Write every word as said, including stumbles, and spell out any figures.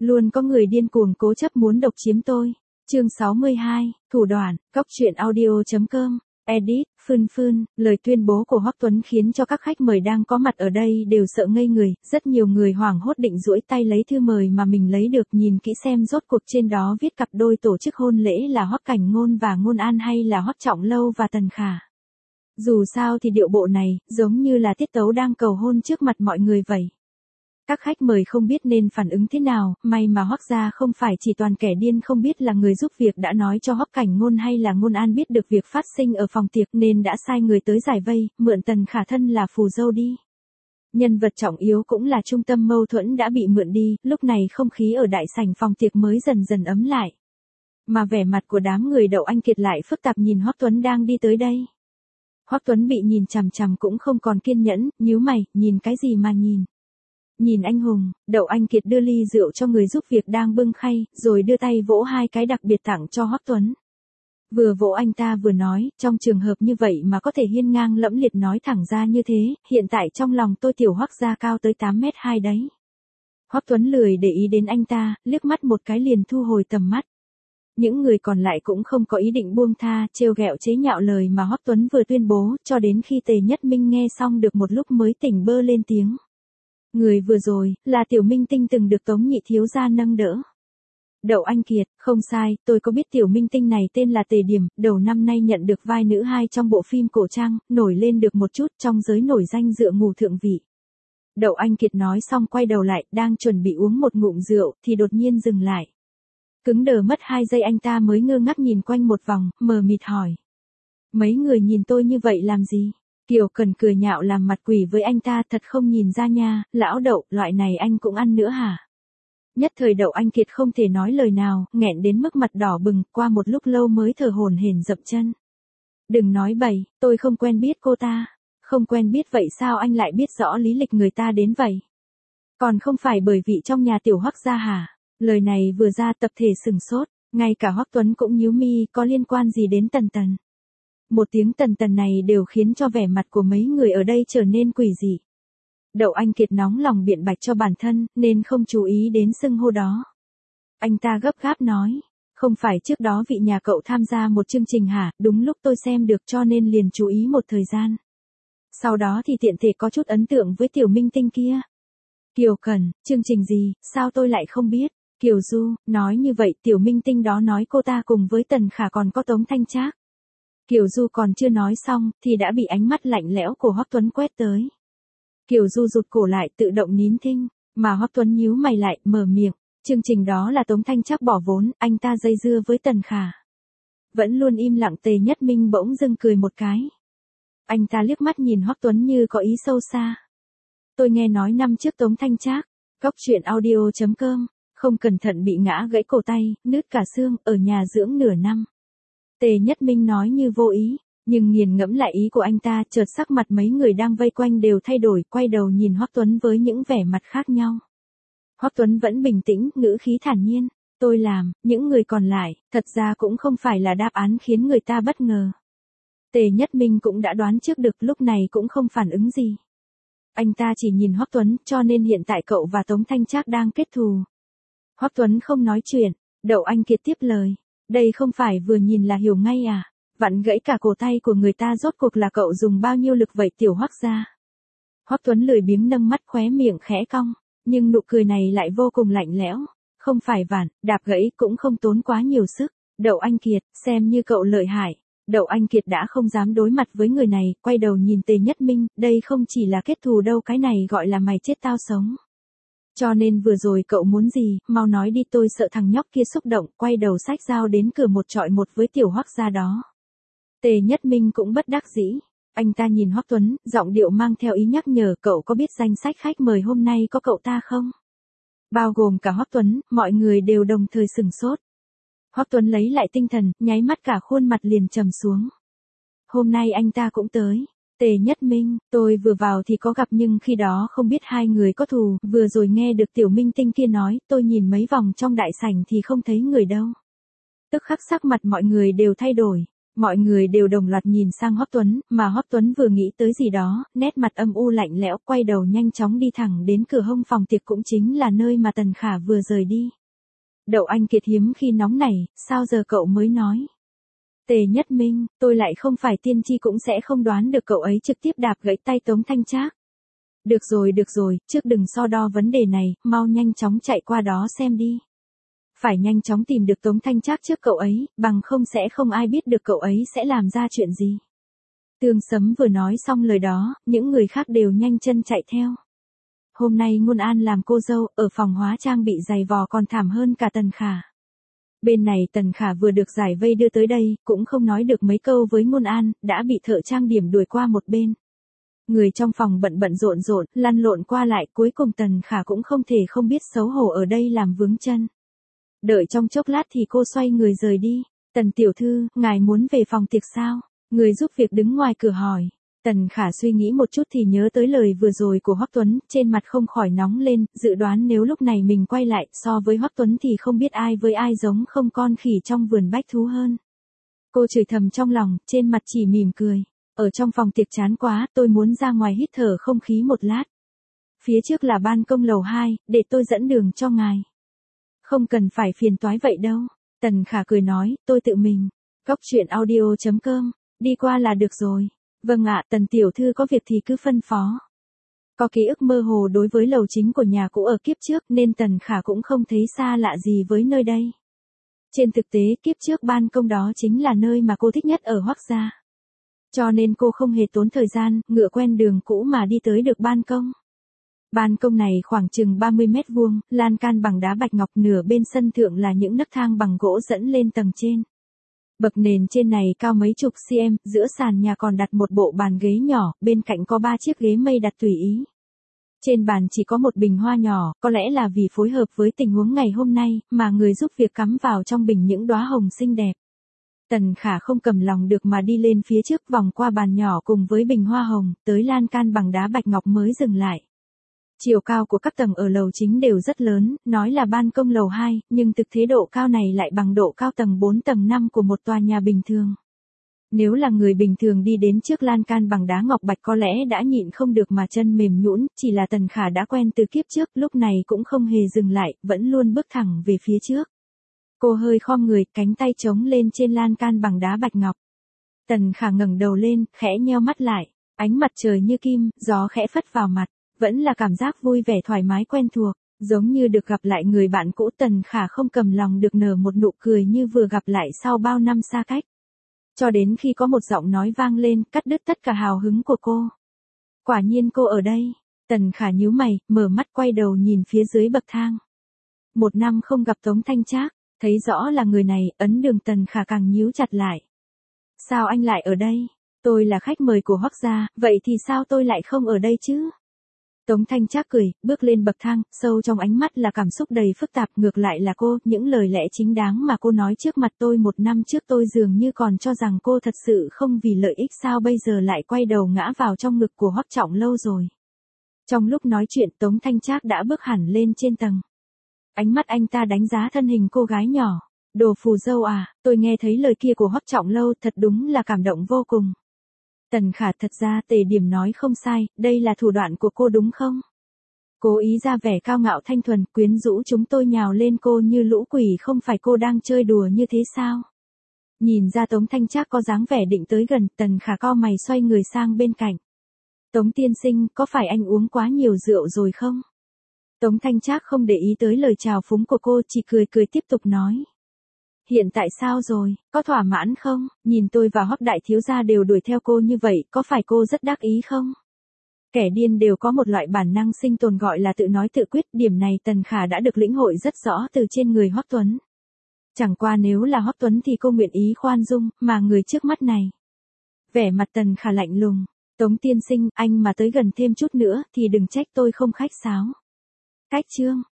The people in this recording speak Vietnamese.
Luôn có người điên cuồng cố chấp muốn độc chiếm tôi. Chương sáu mươi hai, thủ đoạn, góc truyện audio chấm com. Edit, Phương Phương, lời tuyên bố của Hoắc Tuấn khiến cho các khách mời đang có mặt ở đây đều sợ ngây người, rất nhiều người hoảng hốt định duỗi tay lấy thư mời mà mình lấy được, nhìn kỹ xem rốt cuộc trên đó viết cặp đôi tổ chức hôn lễ là Hoắc Cảnh Ngôn và Ngôn An hay là Hoắc Trọng Lâu và Tần Khả. Dù sao thì điệu bộ này, giống như là tiết tấu đang cầu hôn trước mặt mọi người vậy. Các khách mời không biết nên phản ứng thế nào, may mà Hoắc gia không phải chỉ toàn kẻ điên không biết là người giúp việc đã nói cho Hoắc Cảnh Ngôn hay là Ngôn An biết được việc phát sinh ở phòng tiệc nên đã sai người tới giải vây, mượn Tần Khả thân là phù dâu đi. Nhân vật trọng yếu cũng là trung tâm mâu thuẫn đã bị mượn đi, lúc này không khí ở đại sảnh phòng tiệc mới dần dần ấm lại. Mà vẻ mặt của đám người Đậu Anh Kiệt lại phức tạp nhìn Hoắc Tuấn đang đi tới đây. Hoắc Tuấn bị nhìn chằm chằm cũng không còn kiên nhẫn, nhíu mày, nhìn cái gì mà nhìn. Nhìn anh hùng, Đậu Anh Kiệt đưa ly rượu cho người giúp việc đang bưng khay, rồi đưa tay vỗ hai cái đặc biệt tặng cho Hoắc Tuấn. Vừa vỗ anh ta vừa nói, trong trường hợp như vậy mà có thể hiên ngang lẫm liệt nói thẳng ra như thế, hiện tại trong lòng tôi tiểu Hoắc gia cao tới tám mét hai đấy. Hoắc Tuấn lười để ý đến anh ta, liếc mắt một cái liền thu hồi tầm mắt. Những người còn lại cũng không có ý định buông tha, trêu ghẹo chế nhạo lời mà Hoắc Tuấn vừa tuyên bố, cho đến khi Tề Nhất Minh nghe xong được một lúc mới tỉnh bơ lên tiếng. Người vừa rồi, là Tiểu Minh Tinh từng được Tống nhị thiếu gia nâng đỡ. Đậu Anh Kiệt, không sai, tôi có biết Tiểu Minh Tinh này tên là Tề Điểm, đầu năm nay nhận được vai nữ hai trong bộ phim cổ trang, nổi lên được một chút trong giới nổi danh dựa ngủ thượng vị. Đậu Anh Kiệt nói xong quay đầu lại, đang chuẩn bị uống một ngụm rượu, thì đột nhiên dừng lại. Cứng đờ mất hai giây anh ta mới ngơ ngác nhìn quanh một vòng, mờ mịt hỏi. Mấy người nhìn tôi như vậy làm gì? Kiều Cần cười nhạo làm mặt quỷ với anh ta, thật không nhìn ra nha, lão Đậu, loại này anh cũng ăn nữa hả? Nhất thời Đậu Anh Kiệt không thể nói lời nào, nghẹn đến mức mặt đỏ bừng, qua một lúc lâu mới thở hổn hển dậm chân. Đừng nói bậy, tôi không quen biết cô ta. Không quen biết vậy sao anh lại biết rõ lý lịch người ta đến vậy? Còn không phải bởi vì trong nhà tiểu Hoắc gia hả? Lời này vừa ra tập thể sừng sốt, ngay cả Hoắc Tuấn cũng nhíu mi, có liên quan gì đến Tần Tần? Một tiếng Tần Tần này đều khiến cho vẻ mặt của mấy người ở đây trở nên quỷ dị. Đậu Anh Kiệt nóng lòng biện bạch cho bản thân, nên không chú ý đến xưng hô đó. Anh ta gấp gáp nói, không phải trước đó vị nhà cậu tham gia một chương trình hả, đúng lúc tôi xem được cho nên liền chú ý một thời gian. Sau đó thì tiện thể có chút ấn tượng với Tiểu Minh Tinh kia. Kiều Cần, chương trình gì, sao tôi lại không biết? Kiều Du, nói như vậy Tiểu Minh Tinh đó nói cô ta cùng với Tần Khả còn có Tống Thanh Trác. Kiều Du còn chưa nói xong, thì đã bị ánh mắt lạnh lẽo của Hoắc Tuấn quét tới. Kiều Du rụt cổ lại tự động nín thinh, mà Hoắc Tuấn nhíu mày lại, mở miệng, chương trình đó là Tống Thanh Trác bỏ vốn, anh ta dây dưa với Tần Khả. Vẫn luôn im lặng Tề Nhất Minh bỗng dưng cười một cái. Anh ta liếc mắt nhìn Hoắc Tuấn như có ý sâu xa. Tôi nghe nói năm trước Tống Thanh Trác, góc truyện audio chấm com, không cẩn thận bị ngã gãy cổ tay, nứt cả xương, ở nhà dưỡng nửa năm. Tề Nhất Minh nói như vô ý, nhưng nghiền ngẫm lại ý của anh ta, chợt sắc mặt mấy người đang vây quanh đều thay đổi, quay đầu nhìn Hoắc Tuấn với những vẻ mặt khác nhau. Hoắc Tuấn vẫn bình tĩnh, ngữ khí thản nhiên, tôi làm, những người còn lại, thật ra cũng không phải là đáp án khiến người ta bất ngờ. Tề Nhất Minh cũng đã đoán trước được, lúc này cũng không phản ứng gì. Anh ta chỉ nhìn Hoắc Tuấn, cho nên hiện tại cậu và Tống Thanh Trác đang kết thù. Hoắc Tuấn không nói chuyện, Đậu Anh Kiệt tiếp lời. Đây không phải vừa nhìn là hiểu ngay à, vặn gãy cả cổ tay của người ta rốt cuộc là cậu dùng bao nhiêu lực vậy tiểu Hoắc gia. Hoắc Tuấn lười biếng nâng mắt, khóe miệng khẽ cong, nhưng nụ cười này lại vô cùng lạnh lẽo. Không phải vặn, đạp gãy cũng không tốn quá nhiều sức. Đậu Anh Kiệt, xem như cậu lợi hại. Đậu Anh Kiệt đã không dám đối mặt với người này, quay đầu nhìn Tề Nhất Minh, đây không chỉ là kết thù đâu, cái này gọi là mày chết tao sống. Cho nên vừa rồi cậu muốn gì, mau nói đi, tôi sợ thằng nhóc kia xúc động, quay đầu xách dao đến cửa một trọi một với tiểu Hoắc gia đó. Tề Nhất Minh cũng bất đắc dĩ, anh ta nhìn Hoắc Tuấn, giọng điệu mang theo ý nhắc nhở, cậu có biết danh sách khách mời hôm nay có cậu ta không? Bao gồm cả Hoắc Tuấn, mọi người đều đồng thời sửng sốt. Hoắc Tuấn lấy lại tinh thần, nháy mắt cả khuôn mặt liền trầm xuống. Hôm nay anh ta cũng tới. Tề Nhất Minh, tôi vừa vào thì có gặp nhưng khi đó không biết hai người có thù, vừa rồi nghe được Tiểu Minh Tinh kia nói, tôi nhìn mấy vòng trong đại sảnh thì không thấy người đâu. Tức khắc sắc mặt mọi người đều thay đổi, Mọi người đều đồng loạt nhìn sang Hoắc Tuấn, mà Hoắc Tuấn vừa nghĩ tới gì đó, nét mặt âm u lạnh lẽo, quay đầu nhanh chóng đi thẳng đến cửa hông phòng tiệc, cũng chính là nơi mà Tần Khả vừa rời đi. Đậu Anh Kiệt hiếm khi nóng nảy, sao giờ cậu mới nói? Tề Nhất Minh, tôi lại không phải tiên tri cũng sẽ không đoán được cậu ấy trực tiếp đạp gãy tay Tống Thanh Trác. Được rồi được rồi, trước đừng so đo vấn đề này, mau nhanh chóng chạy qua đó xem đi. Phải nhanh chóng tìm được Tống Thanh Trác trước cậu ấy, bằng không sẽ không ai biết được cậu ấy sẽ làm ra chuyện gì. Tương Sấm vừa nói xong lời đó, những người khác đều nhanh chân chạy theo. Hôm nay Ngôn An làm cô dâu, ở phòng hóa trang bị giày vò còn thảm hơn cả Tần Khả. Bên này Tần Khả vừa được giải vây đưa tới đây, cũng không nói được mấy câu với Ngôn An, đã bị thợ trang điểm đuổi qua một bên. Người trong phòng bận bận rộn rộn, lăn lộn qua lại, cuối cùng Tần Khả cũng không thể không biết xấu hổ ở đây làm vướng chân. Đợi trong chốc lát thì cô xoay người rời đi. Tần tiểu thư, ngài muốn về phòng tiệc sao? Người giúp việc đứng ngoài cửa hỏi. Tần Khả suy nghĩ một chút thì nhớ tới lời vừa rồi của Hoắc Tuấn, trên mặt không khỏi nóng lên, dự đoán nếu lúc này mình quay lại, so với Hoắc Tuấn thì không biết ai với ai giống không con khỉ trong vườn bách thú hơn. Cô chửi thầm trong lòng, trên mặt chỉ mỉm cười. Ở trong phòng tiệc chán quá, tôi muốn ra ngoài hít thở không khí một lát. Phía trước là ban công lầu hai, để tôi dẫn đường cho ngài. Không cần phải phiền toái vậy đâu. Tần Khả cười nói, tôi tự mình. Góc truyện audio chấm com, đi qua là được rồi. Vâng ạ, Tần tiểu thư có việc thì cứ phân phó. Có ký ức mơ hồ đối với lầu chính của nhà cũ ở kiếp trước nên Tần Khả cũng không thấy xa lạ gì với nơi đây. Trên thực tế kiếp trước ban công đó chính là nơi mà cô thích nhất ở Hoắc gia. Cho nên cô không hề tốn thời gian, ngựa quen đường cũ mà đi tới được ban công. Ban công này khoảng chừng ba mươi mét vuông, lan can bằng đá bạch ngọc, nửa bên sân thượng là những nấc thang bằng gỗ dẫn lên tầng trên. Bậc nền trên này cao mấy chục cm, giữa sàn nhà còn đặt một bộ bàn ghế nhỏ, bên cạnh có ba chiếc ghế mây đặt tùy ý. Trên bàn chỉ có một bình hoa nhỏ, có lẽ là vì phối hợp với tình huống ngày hôm nay, mà người giúp việc cắm vào trong bình những đóa hồng xinh đẹp. Tần Khả không cầm lòng được mà đi lên phía trước, vòng qua bàn nhỏ cùng với bình hoa hồng, tới lan can bằng đá bạch ngọc mới dừng lại. Chiều cao của các tầng ở lầu chính đều rất lớn, nói là ban công lầu hai, nhưng thực thế độ cao này lại bằng độ cao tầng bốn tầng năm của một tòa nhà bình thường. Nếu là người bình thường đi đến trước lan can bằng đá ngọc bạch có lẽ đã nhịn không được mà chân mềm nhũn, chỉ là Tần Khả đã quen từ kiếp trước, lúc này cũng không hề dừng lại, vẫn luôn bước thẳng về phía trước. Cô hơi khom người, cánh tay chống lên trên lan can bằng đá bạch ngọc. Tần Khả ngẩng đầu lên, khẽ nheo mắt lại, ánh mặt trời như kim, gió khẽ phất vào mặt, vẫn là cảm giác vui vẻ thoải mái quen thuộc, giống như được gặp lại người bạn cũ. Tần Khả không cầm lòng được nở một nụ cười như vừa gặp lại sau bao năm xa cách. Cho đến khi có một giọng nói vang lên, cắt đứt tất cả hào hứng của cô. Quả nhiên cô ở đây. Tần Khả nhíu mày, mở mắt quay đầu nhìn phía dưới bậc thang. Một năm không gặp Tống Thanh Trác, thấy rõ là người này, ấn đường Tần Khả càng nhíu chặt lại. Sao anh lại ở đây? Tôi là khách mời của Hoắc gia, vậy thì sao tôi lại không ở đây chứ? Tống Thanh Trác cười, bước lên bậc thang, sâu trong ánh mắt là cảm xúc đầy phức tạp. Ngược lại là cô, những lời lẽ chính đáng mà cô nói trước mặt tôi một năm trước tôi dường như còn cho rằng cô thật sự không vì lợi ích, sao bây giờ lại quay đầu ngã vào trong ngực của Hoắc Trọng Lâu rồi. Trong lúc nói chuyện Tống Thanh Trác đã bước hẳn lên trên tầng. Ánh mắt anh ta đánh giá thân hình cô gái nhỏ. Đồ phù dâu à, tôi nghe thấy lời kia của Hoắc Trọng Lâu thật đúng là cảm động vô cùng. Tần Khả, thật ra Tề Điểm nói không sai, đây là thủ đoạn của cô đúng không? Cố ý ra vẻ cao ngạo thanh thuần, quyến rũ chúng tôi nhào lên cô như lũ quỷ, không phải cô đang chơi đùa như thế sao? Nhìn ra Tống Thanh Trác có dáng vẻ định tới gần, Tần Khả cau mày xoay người sang bên cạnh. Tống tiên sinh, có phải anh uống quá nhiều rượu rồi không? Tống Thanh Trác không để ý tới lời chào phúng của cô, chỉ cười cười tiếp tục nói. Hiện tại sao rồi, có thỏa mãn không? Nhìn tôi và Hoắc đại thiếu gia đều đuổi theo cô như vậy, có phải cô rất đắc ý không? Kẻ điên đều có một loại bản năng sinh tồn gọi là tự nói tự quyết, điểm này Tần Khả đã được lĩnh hội rất rõ từ trên người Hoắc Tuấn. Chẳng qua nếu là Hoắc Tuấn thì cô nguyện ý khoan dung, mà người trước mắt này. Vẻ mặt Tần Khả lạnh lùng. Tống tiên sinh, anh mà tới gần thêm chút nữa thì đừng trách tôi không khách sáo. Cách chương.